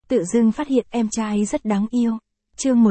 tự dưng phát hiện em trai rất đáng yêu. Chương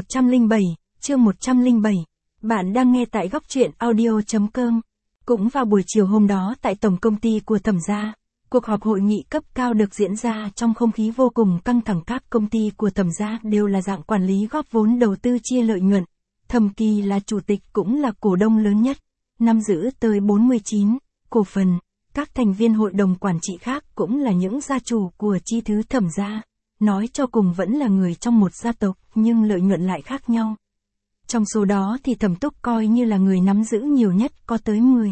107. Bạn đang nghe tại góc truyện audio.com. Cũng vào buổi chiều hôm đó tại tổng công ty của Thẩm gia, cuộc họp hội nghị cấp cao được diễn ra trong không khí vô cùng căng thẳng. Các công ty của Thẩm gia đều là dạng quản lý góp vốn đầu tư chia lợi nhuận. Thẩm Kỳ là chủ tịch cũng là cổ đông lớn nhất, nắm giữ tới 49 cổ phần. Các thành viên hội đồng quản trị khác cũng là những gia chủ của chi thứ Thẩm gia. Nói cho cùng vẫn là người trong một gia tộc, nhưng lợi nhuận lại khác nhau. Trong số đó thì Thẩm Túc coi như là người nắm giữ nhiều nhất, có tới 10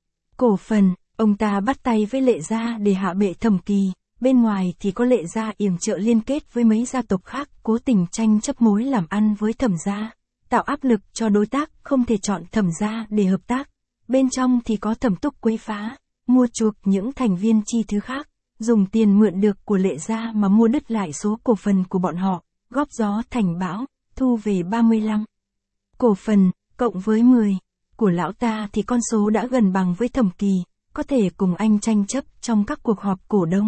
cổ phần. Ông ta bắt tay với Lệ gia để hạ bệ Thẩm Kỳ. Bên ngoài thì có Lệ gia yểm trợ liên kết với mấy gia tộc khác, cố tình tranh chấp mối làm ăn với Thẩm gia, tạo áp lực cho đối tác không thể chọn Thẩm gia để hợp tác. Bên trong thì có Thẩm Túc quấy phá, mua chuộc những thành viên chi thứ khác, dùng tiền mượn được của Lệ gia mà mua đứt lại số cổ phần của bọn họ, góp gió thành bão, thu về 35 cổ phần, cộng với 10 của lão ta thì con số đã gần bằng với Thẩm Kỳ, có thể cùng anh tranh chấp trong các cuộc họp cổ đông.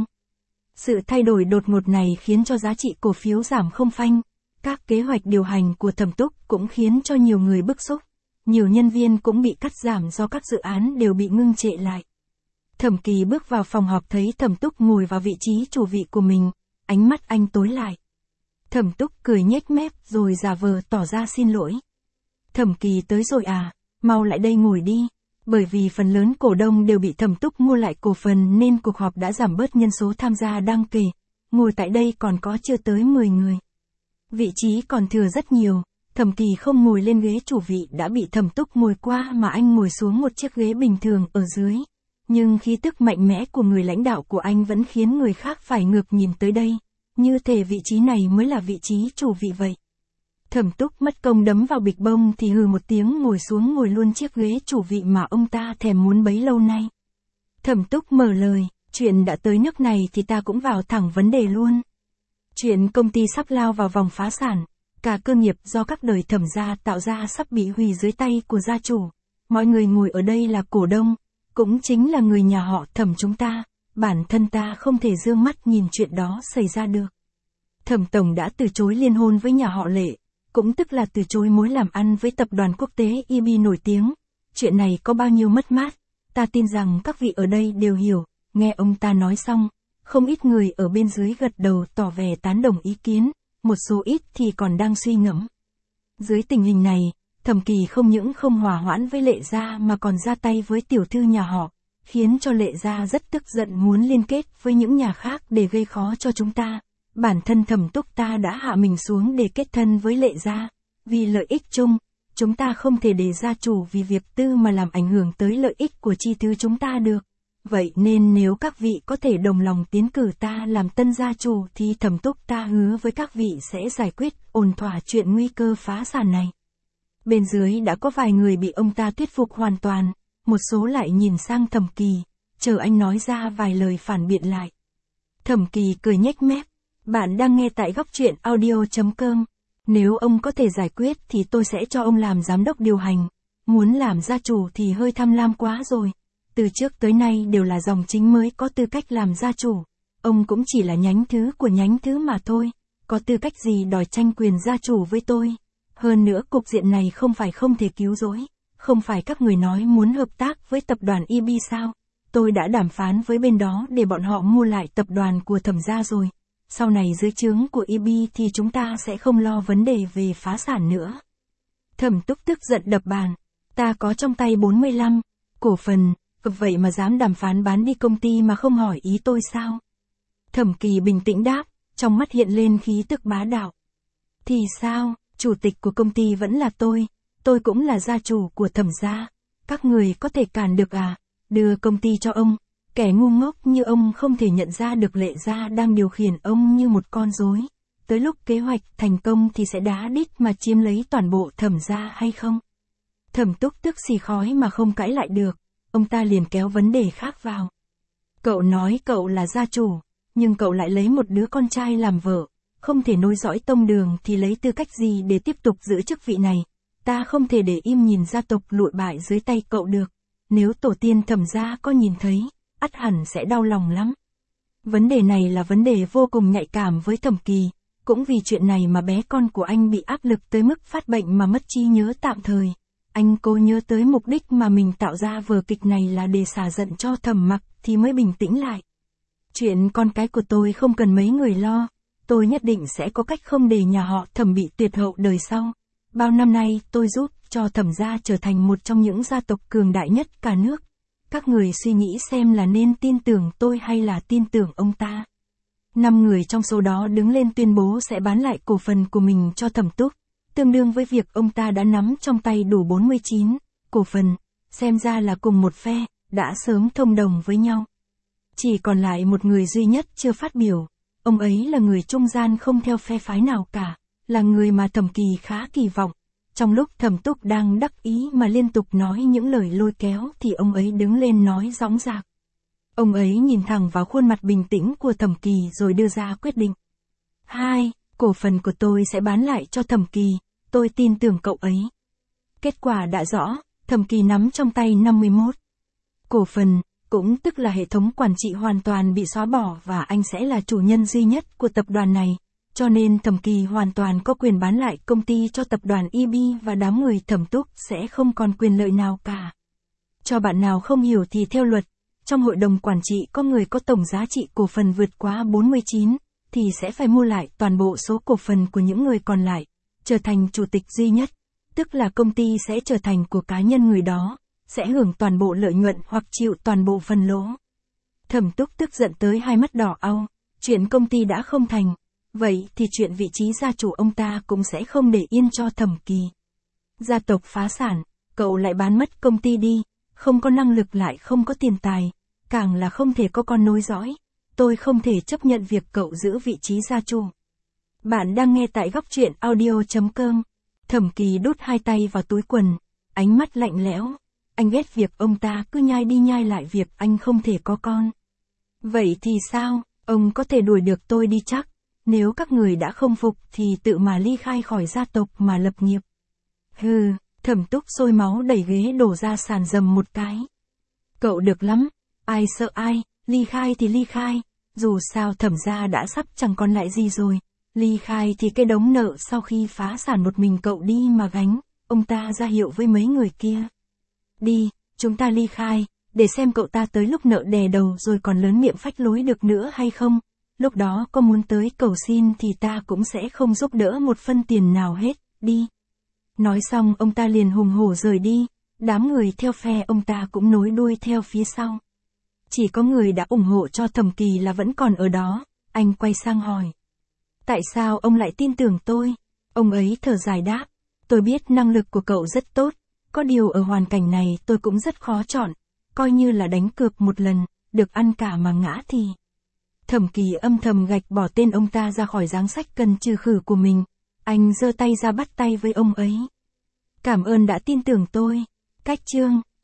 Sự thay đổi đột ngột này khiến cho giá trị cổ phiếu giảm không phanh. Các kế hoạch điều hành của Thẩm Túc cũng khiến cho nhiều người bức xúc. Nhiều nhân viên cũng bị cắt giảm do các dự án đều bị ngưng trệ lại. Thẩm Kỳ bước vào phòng họp thấy Thẩm Túc ngồi vào vị trí chủ vị của mình, ánh mắt anh tối lại. Thẩm Túc cười nhếch mép rồi giả vờ tỏ ra xin lỗi. Thẩm Kỳ tới rồi à, mau lại đây ngồi đi. Bởi vì phần lớn cổ đông đều bị Thẩm Túc mua lại cổ phần nên cuộc họp đã giảm bớt nhân số tham gia đáng kể. Ngồi tại đây còn có chưa tới 10 người. Vị trí còn thừa rất nhiều. Thẩm Kỳ không ngồi lên ghế chủ vị đã bị Thẩm Túc ngồi qua mà anh ngồi xuống một chiếc ghế bình thường ở dưới. Nhưng khí tức mạnh mẽ của người lãnh đạo của anh vẫn khiến người khác phải ngược nhìn tới đây. Như thể vị trí này mới là vị trí chủ vị vậy. Thẩm Túc mất công đấm vào bịch bông thì hừ một tiếng ngồi xuống ngồi luôn chiếc ghế chủ vị mà ông ta thèm muốn bấy lâu nay. Thẩm Túc mở lời, chuyện đã tới nước này thì ta cũng vào thẳng vấn đề luôn. Chuyện công ty sắp lao vào vòng phá sản, cả cơ nghiệp do các đời Thẩm gia tạo ra sắp bị hủy dưới tay của gia chủ. Mọi người ngồi ở đây là cổ đông, cũng chính là người nhà họ Thẩm chúng ta, bản thân ta không thể dương mắt nhìn chuyện đó xảy ra được. Thẩm tổng đã từ chối liên hôn với nhà họ Lệ, cũng tức là từ chối mối làm ăn với tập đoàn quốc tế EB nổi tiếng. Chuyện này có bao nhiêu mất mát, ta tin rằng các vị ở đây đều hiểu. Nghe ông ta nói xong, không ít người ở bên dưới gật đầu tỏ vẻ tán đồng ý kiến, một số ít thì còn đang suy ngẫm. Dưới tình hình này, Thẩm Kỳ không những không hòa hoãn với Lệ gia mà còn ra tay với tiểu thư nhà họ, khiến cho Lệ gia rất tức giận muốn liên kết với những nhà khác để gây khó cho chúng ta. Bản thân Thẩm Túc ta đã hạ mình xuống để kết thân với Lệ gia, vì lợi ích chung, chúng ta không thể để gia chủ vì việc tư mà làm ảnh hưởng tới lợi ích của chi thứ chúng ta được. Vậy nên nếu các vị có thể đồng lòng tiến cử ta làm tân gia chủ thì Thẩm Túc ta hứa với các vị sẽ giải quyết ổn thỏa chuyện nguy cơ phá sản này. Bên dưới đã có vài người bị ông ta thuyết phục hoàn toàn, một số lại nhìn sang Thẩm Kỳ, chờ anh nói ra vài lời phản biện lại. Thẩm Kỳ cười nhếch mép, bạn đang nghe tại góc truyện audio.com. Nếu ông có thể giải quyết thì tôi sẽ cho ông làm giám đốc điều hành, muốn làm gia chủ thì hơi tham lam quá rồi. Từ trước tới nay đều là dòng chính mới có tư cách làm gia chủ, ông cũng chỉ là nhánh thứ của nhánh thứ mà thôi, có tư cách gì đòi tranh quyền gia chủ với tôi. Hơn nữa cục diện này không phải không thể cứu rỗi, không phải các người nói muốn hợp tác với tập đoàn EB sao? Tôi đã đàm phán với bên đó để bọn họ mua lại tập đoàn của Thẩm gia rồi. Sau này dưới trướng của EB thì chúng ta sẽ không lo vấn đề về phá sản nữa. Thẩm Túc tức giận đập bàn, ta có trong tay 45 cổ phần, vậy mà dám đàm phán bán đi công ty mà không hỏi ý tôi sao? Thẩm Kỳ bình tĩnh đáp, trong mắt hiện lên khí tức bá đạo. Thì sao? Chủ tịch của công ty vẫn là tôi cũng là gia chủ của Thẩm gia, các người có thể cản được à? Đưa công ty cho ông, kẻ ngu ngốc như ông không thể nhận ra được Lệ gia đang điều khiển ông như một con rối. Tới lúc kế hoạch thành công thì sẽ đá đít mà chiếm lấy toàn bộ Thẩm gia hay không? Thẩm Túc tức xì khói mà không cãi lại được, ông ta liền kéo vấn đề khác vào. Cậu nói cậu là gia chủ, nhưng cậu lại lấy một đứa con trai làm vợ, không thể nối dõi tông đường thì lấy tư cách gì để tiếp tục giữ chức vị này? Ta không thể để im nhìn gia tộc lụi bại dưới tay cậu được. Nếu tổ tiên Thẩm gia có nhìn thấy, ắt hẳn sẽ đau lòng lắm. Vấn đề này là vấn đề vô cùng nhạy cảm với Thẩm Kỳ, Cũng vì chuyện này mà bé con của anh bị áp lực tới mức phát bệnh mà mất trí nhớ tạm thời. Anh cố nhớ tới mục đích mà mình tạo ra vở kịch này là để xả giận cho Thẩm Mặc thì mới bình tĩnh lại. Chuyện con cái của tôi không cần mấy người lo, tôi nhất định sẽ có cách không để nhà họ Thẩm bị tuyệt hậu đời sau. Bao năm nay tôi giúp cho Thẩm gia trở thành một trong những gia tộc cường đại nhất cả nước. Các người suy nghĩ xem là nên tin tưởng tôi hay là tin tưởng ông ta. 5 người trong số đó đứng lên tuyên bố sẽ bán lại cổ phần của mình cho Thẩm Túc, tương đương với việc ông ta đã nắm trong tay đủ 49 cổ phần, xem ra là cùng một phe, đã sớm thông đồng với nhau. Chỉ còn lại một người duy nhất chưa phát biểu, ông ấy là người trung gian không theo phe phái nào cả, là người mà Thẩm Kỳ khá kỳ vọng. Trong lúc Thẩm Túc đang đắc ý mà liên tục nói những lời lôi kéo thì ông ấy đứng lên nói dõng dạc. Ông ấy nhìn thẳng vào khuôn mặt bình tĩnh của Thẩm Kỳ rồi đưa ra quyết định. 2. Cổ phần của tôi sẽ bán lại cho Thẩm Kỳ, tôi tin tưởng cậu ấy. Kết quả đã rõ, Thẩm Kỳ nắm trong tay 51 cổ phần, cũng tức là hệ thống quản trị hoàn toàn bị xóa bỏ và anh sẽ là chủ nhân duy nhất của tập đoàn này. Cho nên Thẩm Kỳ hoàn toàn có quyền bán lại công ty cho tập đoàn EB và đám người Thẩm Túc sẽ không còn quyền lợi nào cả. Cho bạn nào không hiểu thì theo luật, trong hội đồng quản trị có người có tổng giá trị cổ phần vượt quá 49, thì sẽ phải mua lại toàn bộ số cổ phần của những người còn lại, trở thành chủ tịch duy nhất, tức là công ty sẽ trở thành của cá nhân người đó, sẽ hưởng toàn bộ lợi nhuận hoặc chịu toàn bộ phần lỗ. Thẩm Túc tức giận tới hai mắt đỏ au, chuyện công ty đã không thành, vậy thì chuyện vị trí gia chủ ông ta cũng sẽ không để yên cho Thẩm Kỳ. Gia tộc phá sản, cậu lại bán mất công ty đi, không có năng lực lại không có tiền tài, càng là không thể có con nối dõi. Tôi không thể chấp nhận việc cậu giữ vị trí gia chủ. Bạn đang nghe tại góc truyện audio.com. Thẩm Kỳ đút hai tay vào túi quần, ánh mắt lạnh lẽo. Anh ghét việc ông ta cứ nhai đi nhai lại việc anh không thể có con. Vậy thì sao, ông có thể đuổi được tôi đi chắc. Nếu các người đã không phục thì tự mà ly khai khỏi gia tộc mà lập nghiệp. Hừ, Thẩm Túc sôi máu đẩy ghế đổ ra sàn dầm một cái. Cậu được lắm, ai sợ ai, ly khai thì ly khai, dù sao Thẩm gia đã sắp chẳng còn lại gì rồi, ly khai thì cái đống nợ sau khi phá sản một mình cậu đi mà gánh, ông ta ra hiệu với mấy người kia. Đi, chúng ta ly khai, để xem cậu ta tới lúc nợ đè đầu rồi còn lớn miệng phách lối được nữa hay không, lúc đó có muốn tới cầu xin thì ta cũng sẽ không giúp đỡ một phân tiền nào hết, đi. Nói xong ông ta liền hùng hổ rời đi, đám người theo phe ông ta cũng nối đuôi theo phía sau. Chỉ có người đã ủng hộ cho Thẩm Kỳ là vẫn còn ở đó, anh quay sang hỏi. Tại sao ông lại tin tưởng tôi? Ông ấy thở dài đáp, tôi biết năng lực của cậu rất tốt, có điều ở hoàn cảnh này tôi cũng rất khó chọn, coi như là đánh cược một lần, được ăn cả mà ngã thì. Thẩm Kỳ âm thầm gạch bỏ tên ông ta ra khỏi dáng sách cần trừ khử của mình, anh giơ tay ra bắt tay với ông ấy. Cảm ơn đã tin tưởng tôi. Cách chương